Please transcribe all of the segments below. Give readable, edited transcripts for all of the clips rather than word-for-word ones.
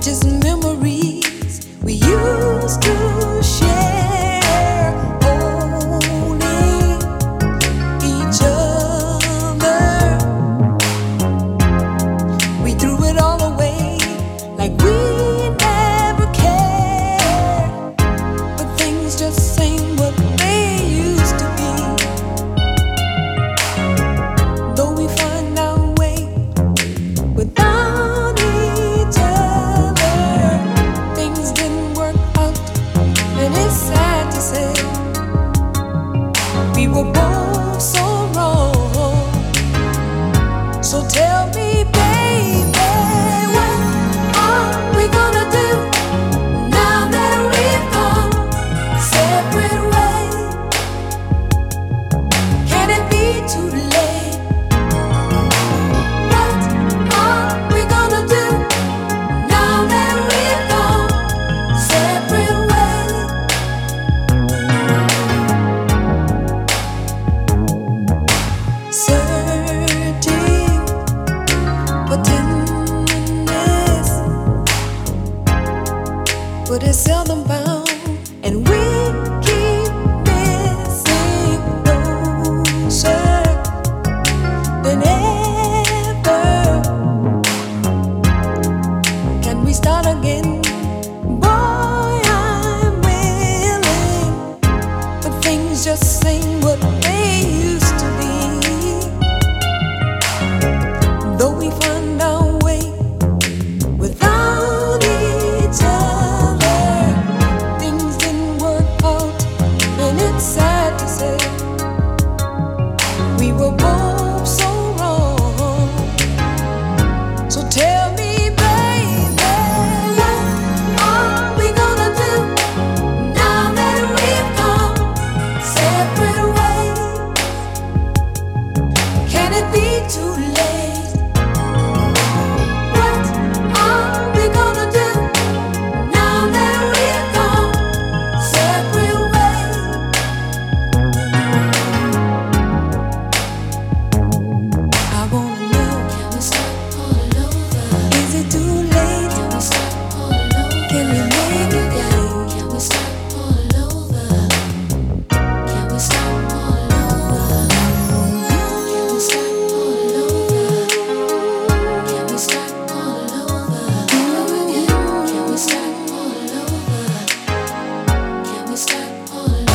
just memories we used to share, holding each other. We threw it all away like we never cared, but things just ain't what they used to be. Though we find our way without each other, things didn't work out, and it's sad to say we were both so wrong. So tell me, baby, what are we gonna do now that we've gone separate ways? Can it be too late? What are we gonna do now that we've gone separate ways? Searching for tenderness, but it's seldom found, and we keep missing closer than ever. Can we start again? Boy, I'm willing, but things just ain't what they used to be. Though we find our way without each other, things didn't work out, and it's sad to say we were both so wrong. So tell me, baby, what are we gonna do now that we've gone separate ways? Can it be too late? What are we gonna do now that we've gone separate ways? I wanna know, can we start all over? Is it too late? Can we start all over? Can we make it right? Can we start all over? Can we start all over? Can we start all over? Can we start all over? Can we start all over? Can we start all over?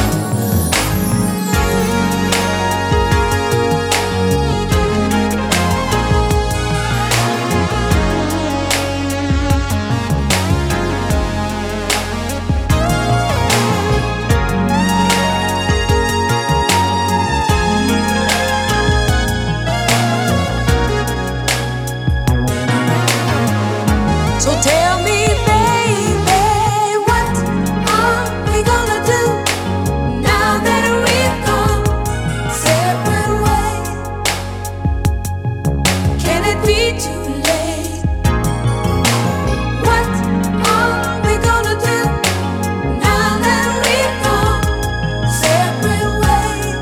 So tell me, baby, what are we gonna do now that we've gone separate ways? Can it be too late? What are we gonna do now that we've gone separate ways?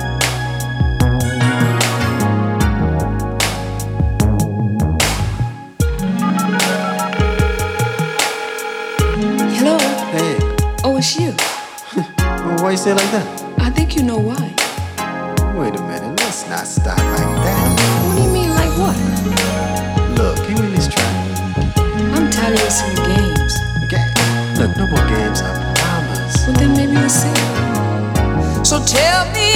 Hello? Hey, Oh, it's you. well, why you say it like that? I think you know why. Wait a minute, let's not start like that. What do you mean, like what? Look, can we at least try? I'm tired of listening to games. Okay. Look, no more games, I promise. Well, then maybe we'll see. So tell me,